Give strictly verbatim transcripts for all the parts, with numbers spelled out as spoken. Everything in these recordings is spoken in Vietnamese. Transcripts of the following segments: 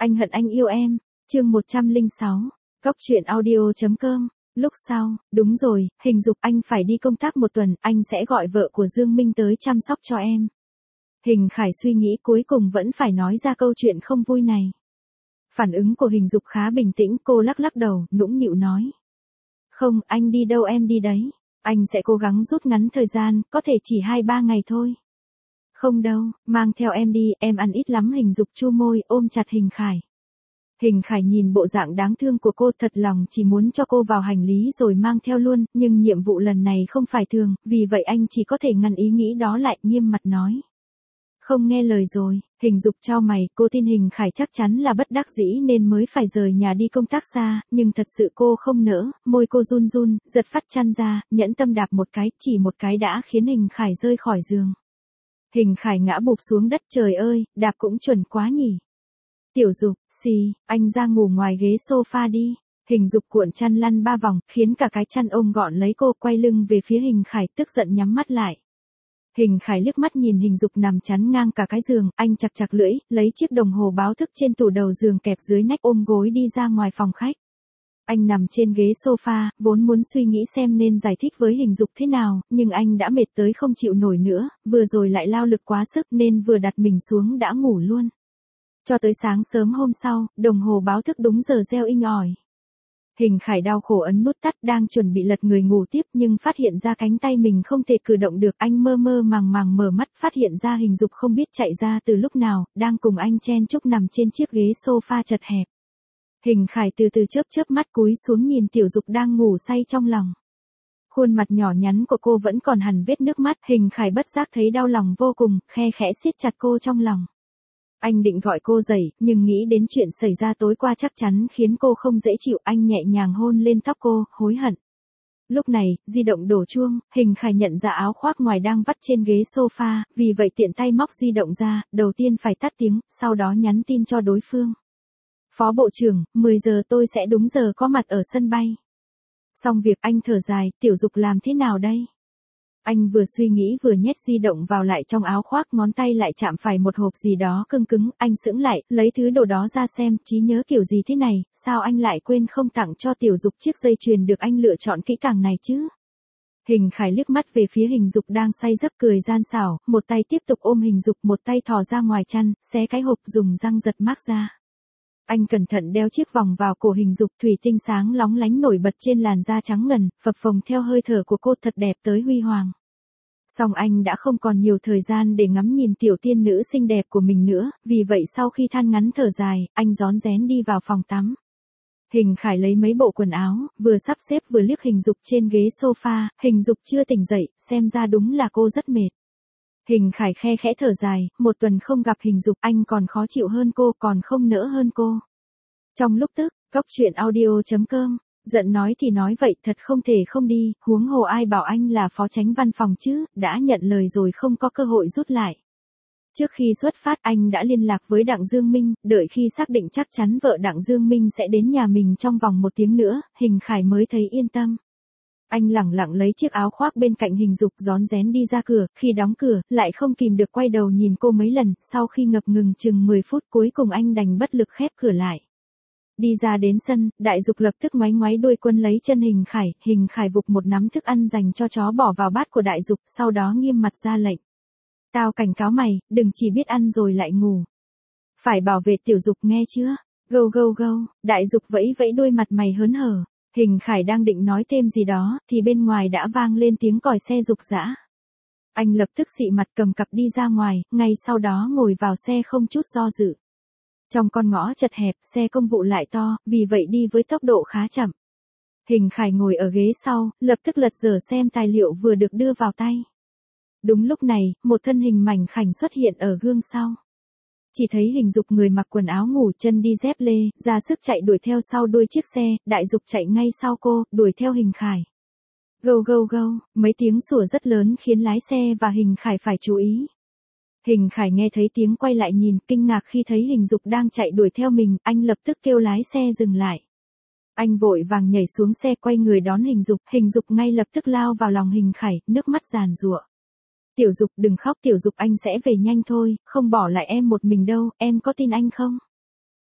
Anh hận anh yêu em, chương một trăm lẻ sáu, Cóc truyện audio chấm com. Lúc sau, đúng rồi, hình dục anh phải đi công tác một tuần, anh sẽ gọi vợ của Dương Minh tới chăm sóc cho em. Hình Khải suy nghĩ cuối cùng vẫn phải nói ra câu chuyện không vui này. Phản ứng của hình dục khá bình tĩnh, cô lắc lắc đầu, nũng nịu nói. Không, anh đi đâu em đi đấy. Anh sẽ cố gắng rút ngắn thời gian, có thể chỉ hai ba ngày thôi. Không đâu, mang theo em đi, em ăn ít lắm. Hình dục chu môi, ôm chặt Hình Khải. Hình Khải nhìn bộ dạng đáng thương của cô, thật lòng chỉ muốn cho cô vào hành lý rồi mang theo luôn, nhưng nhiệm vụ lần này không phải thường, vì vậy anh chỉ có thể ngăn ý nghĩ đó lại, nghiêm mặt nói. Không nghe lời rồi. Hình dục chau mày, cô tin Hình Khải chắc chắn là bất đắc dĩ nên mới phải rời nhà đi công tác xa, nhưng thật sự cô không nỡ, môi cô run run, giật phát chăn ra, nhẫn tâm đạp một cái, chỉ một cái đã khiến Hình Khải rơi khỏi giường. Hình Khải ngã bụp xuống đất, trời ơi, đạp cũng chuẩn quá nhỉ. Tiểu dục, xì, anh ra ngủ ngoài ghế sofa đi. Hình dục cuộn chăn lăn ba vòng, khiến cả cái chăn ôm gọn lấy cô, quay lưng về phía Hình Khải, tức giận nhắm mắt lại. Hình Khải liếc mắt nhìn hình dục nằm chắn ngang cả cái giường, anh chặt chặt lưỡi, lấy chiếc đồng hồ báo thức trên tủ đầu giường kẹp dưới nách, ôm gối đi ra ngoài phòng khách. Anh nằm trên ghế sofa, vốn muốn suy nghĩ xem nên giải thích với hình dục thế nào, nhưng anh đã mệt tới không chịu nổi nữa, vừa rồi lại lao lực quá sức nên vừa đặt mình xuống đã ngủ luôn. Cho tới sáng sớm hôm sau, đồng hồ báo thức đúng giờ reo inh ỏi. Hình Khải đau khổ ấn nút tắt, đang chuẩn bị lật người ngủ tiếp nhưng phát hiện ra cánh tay mình không thể cử động được. Anh mơ mơ màng màng mở mắt, phát hiện ra hình dục không biết chạy ra từ lúc nào, đang cùng anh chen chúc nằm trên chiếc ghế sofa chật hẹp. Hình Khải từ từ chớp chớp mắt cúi xuống nhìn tiểu dục đang ngủ say trong lòng. Khuôn mặt nhỏ nhắn của cô vẫn còn hằn vết nước mắt, Hình Khải bất giác thấy đau lòng vô cùng, khe khẽ siết chặt cô trong lòng. Anh định gọi cô dậy, nhưng nghĩ đến chuyện xảy ra tối qua chắc chắn khiến cô không dễ chịu, anh nhẹ nhàng hôn lên tóc cô, hối hận. Lúc này, di động đổ chuông, Hình Khải nhận ra áo khoác ngoài đang vắt trên ghế sofa, vì vậy tiện tay móc di động ra, đầu tiên phải tắt tiếng, sau đó nhắn tin cho đối phương. Phó Bộ trưởng, mười giờ tôi sẽ đúng giờ có mặt ở sân bay. Xong việc anh thở dài, tiểu dục làm thế nào đây? Anh vừa suy nghĩ vừa nhét di động vào lại trong áo khoác, ngón tay lại chạm phải một hộp gì đó cứng cứng, anh sững lại, lấy thứ đồ đó ra xem, trí nhớ kiểu gì thế này, sao anh lại quên không tặng cho tiểu dục chiếc dây chuyền được anh lựa chọn kỹ càng này chứ? Hình Khải liếc mắt về phía hình dục đang say giấc cười gian xảo, một tay tiếp tục ôm hình dục, một tay thò ra ngoài chăn, xé cái hộp dùng răng giật mác ra. Anh cẩn thận đeo chiếc vòng vào cổ hình dục, thủy tinh sáng lóng lánh nổi bật trên làn da trắng ngần, phập phồng theo hơi thở của cô, thật đẹp tới huy hoàng. Song anh đã không còn nhiều thời gian để ngắm nhìn tiểu tiên nữ xinh đẹp của mình nữa, vì vậy sau khi than ngắn thở dài, anh rón rén đi vào phòng tắm. Hình Khải lấy mấy bộ quần áo, vừa sắp xếp vừa liếc hình dục trên ghế sofa, hình dục chưa tỉnh dậy, xem ra đúng là cô rất mệt. Hình Khải khe khẽ thở dài, một tuần không gặp hình dục, anh còn khó chịu hơn cô, còn không nỡ hơn cô. Trong lúc tức, Cóc truyện audio chấm com, giận nói thì nói vậy, thật không thể không đi, huống hồ ai bảo anh là phó chánh văn phòng chứ, đã nhận lời rồi không có cơ hội rút lại. Trước khi xuất phát anh đã liên lạc với Đặng Dương Minh, đợi khi xác định chắc chắn vợ Đặng Dương Minh sẽ đến nhà mình trong vòng một tiếng nữa, Hình Khải mới thấy yên tâm. Anh lẳng lặng lấy chiếc áo khoác bên cạnh hình dục, rón rén đi ra cửa, khi đóng cửa, lại không kìm được quay đầu nhìn cô mấy lần, sau khi ngập ngừng chừng mười phút cuối cùng anh đành bất lực khép cửa lại. Đi ra đến sân, Đại Dục lập tức ngoáy ngoáy đuôi quân lấy chân Hình Khải, Hình Khải vục một nắm thức ăn dành cho chó bỏ vào bát của Đại Dục, sau đó nghiêm mặt ra lệnh. Tao cảnh cáo mày, đừng chỉ biết ăn rồi lại ngủ. Phải bảo vệ tiểu Dục nghe chưa? Gâu gâu gâu, Đại Dục vẫy vẫy đuôi mặt mày hớn hở. Hình Khải đang định nói thêm gì đó, thì bên ngoài đã vang lên tiếng còi xe dục dã. Anh lập tức xị mặt cầm cặp đi ra ngoài, ngay sau đó ngồi vào xe không chút do dự. Trong con ngõ chật hẹp, xe công vụ lại to, vì vậy đi với tốc độ khá chậm. Hình Khải ngồi ở ghế sau, lập tức lật dở xem tài liệu vừa được đưa vào tay. Đúng lúc này, một thân hình mảnh khảnh xuất hiện ở gương sau. Chỉ thấy hình dục người mặc quần áo ngủ, chân đi dép lê, ra sức chạy đuổi theo sau đuôi chiếc xe, Đại Dục chạy ngay sau cô, đuổi theo Hình Khải. Gâu gâu gâu, mấy tiếng sủa rất lớn khiến lái xe và Hình Khải phải chú ý. Hình Khải nghe thấy tiếng quay lại nhìn, kinh ngạc khi thấy hình dục đang chạy đuổi theo mình, anh lập tức kêu lái xe dừng lại. Anh vội vàng nhảy xuống xe quay người đón hình dục, hình dục ngay lập tức lao vào lòng Hình Khải, nước mắt giàn giụa. Tiểu Dục đừng khóc, Tiểu Dục anh sẽ về nhanh thôi, không bỏ lại em một mình đâu, em có tin anh không?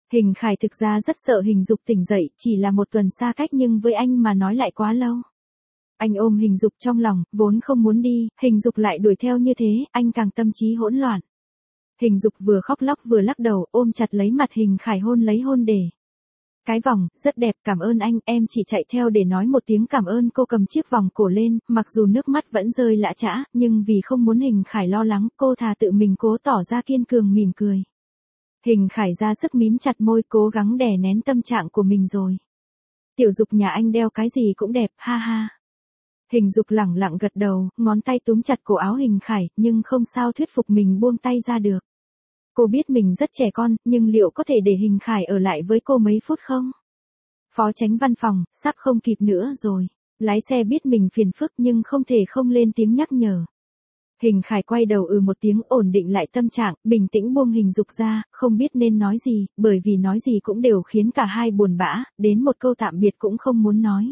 Hình Khải thực ra rất sợ Hình Dục tỉnh dậy, chỉ là một tuần xa cách nhưng với anh mà nói lại quá lâu. Anh ôm Hình Dục trong lòng, vốn không muốn đi, Hình Dục lại đuổi theo như thế, anh càng tâm trí hỗn loạn. Hình Dục vừa khóc lóc vừa lắc đầu, ôm chặt lấy mặt Hình Khải hôn lấy hôn để. Cái vòng, rất đẹp, cảm ơn anh, em chỉ chạy theo để nói một tiếng cảm ơn. Cô cầm chiếc vòng cổ lên, mặc dù nước mắt vẫn rơi lã chã, nhưng vì không muốn Hình Khải lo lắng, cô thà tự mình cố tỏ ra kiên cường mỉm cười. Hình Khải ra sức mím chặt môi, cố gắng đè nén tâm trạng của mình rồi. Tiểu Dục nhà anh đeo cái gì cũng đẹp, ha ha. Hình Dục lẳng lặng gật đầu, ngón tay túm chặt cổ áo Hình Khải, nhưng không sao thuyết phục mình buông tay ra được. Cô biết mình rất trẻ con, nhưng liệu có thể để Hình Khải ở lại với cô mấy phút không? Phó Chánh Văn phòng, sắp không kịp nữa rồi. Lái xe biết mình phiền phức nhưng không thể không lên tiếng nhắc nhở. Hình Khải quay đầu ừ một tiếng, ổn định lại tâm trạng, bình tĩnh buông Hình Dục ra, không biết nên nói gì, bởi vì nói gì cũng đều khiến cả hai buồn bã, đến một câu tạm biệt cũng không muốn nói.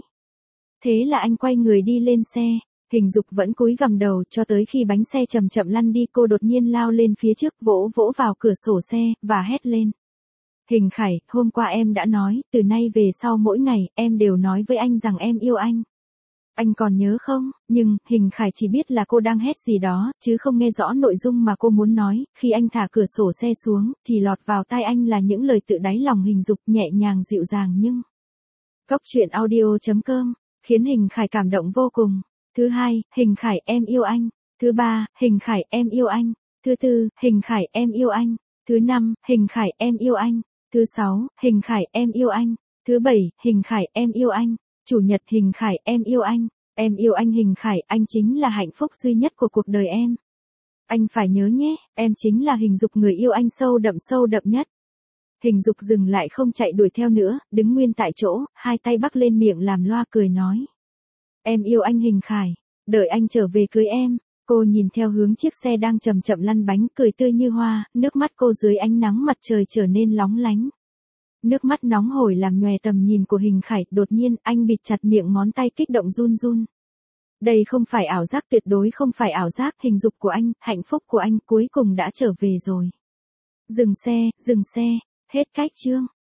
Thế là anh quay người đi lên xe. Hình Dục vẫn cúi gằm đầu cho tới khi bánh xe chậm chậm lăn đi, cô đột nhiên lao lên phía trước, vỗ vỗ vào cửa sổ xe, và hét lên. Hình Khải, hôm qua em đã nói, từ nay về sau mỗi ngày, em đều nói với anh rằng em yêu anh. Anh còn nhớ không? Nhưng, Hình Khải chỉ biết là cô đang hét gì đó, chứ không nghe rõ nội dung mà cô muốn nói. Khi anh thả cửa sổ xe xuống, thì lọt vào tai anh là những lời tự đáy lòng Hình Dục, nhẹ nhàng dịu dàng nhưng... Cốc truyện audio chấm com, khiến Hình Khải cảm động vô cùng. Thứ hai, Hình Khải em yêu anh. Thứ ba, Hình Khải em yêu anh. Thứ tư, Hình Khải em yêu anh. Thứ năm, Hình Khải em yêu anh. Thứ sáu, Hình Khải em yêu anh. Thứ bảy, Hình Khải em yêu anh. Chủ nhật, Hình Khải em yêu anh. Em yêu anh Hình Khải, anh chính là hạnh phúc duy nhất của cuộc đời em. Anh phải nhớ nhé, em chính là Hình Dục, người yêu anh sâu đậm sâu đậm nhất. Hình Dục dừng lại không chạy đuổi theo nữa, đứng nguyên tại chỗ, hai tay bắc lên miệng làm loa cười nói. Em yêu anh Hình Khải, đợi anh trở về cưới em. Cô nhìn theo hướng chiếc xe đang chậm chậm lăn bánh, cười tươi như hoa, nước mắt cô dưới ánh nắng mặt trời trở nên lóng lánh. Nước mắt nóng hổi làm nhòe tầm nhìn của Hình Khải, đột nhiên anh bịt chặt miệng, ngón tay kích động run run. Đây không phải ảo giác, tuyệt đối không phải ảo giác, Hình Dục của anh, hạnh phúc của anh cuối cùng đã trở về rồi. Dừng xe, dừng xe, hết cách chương.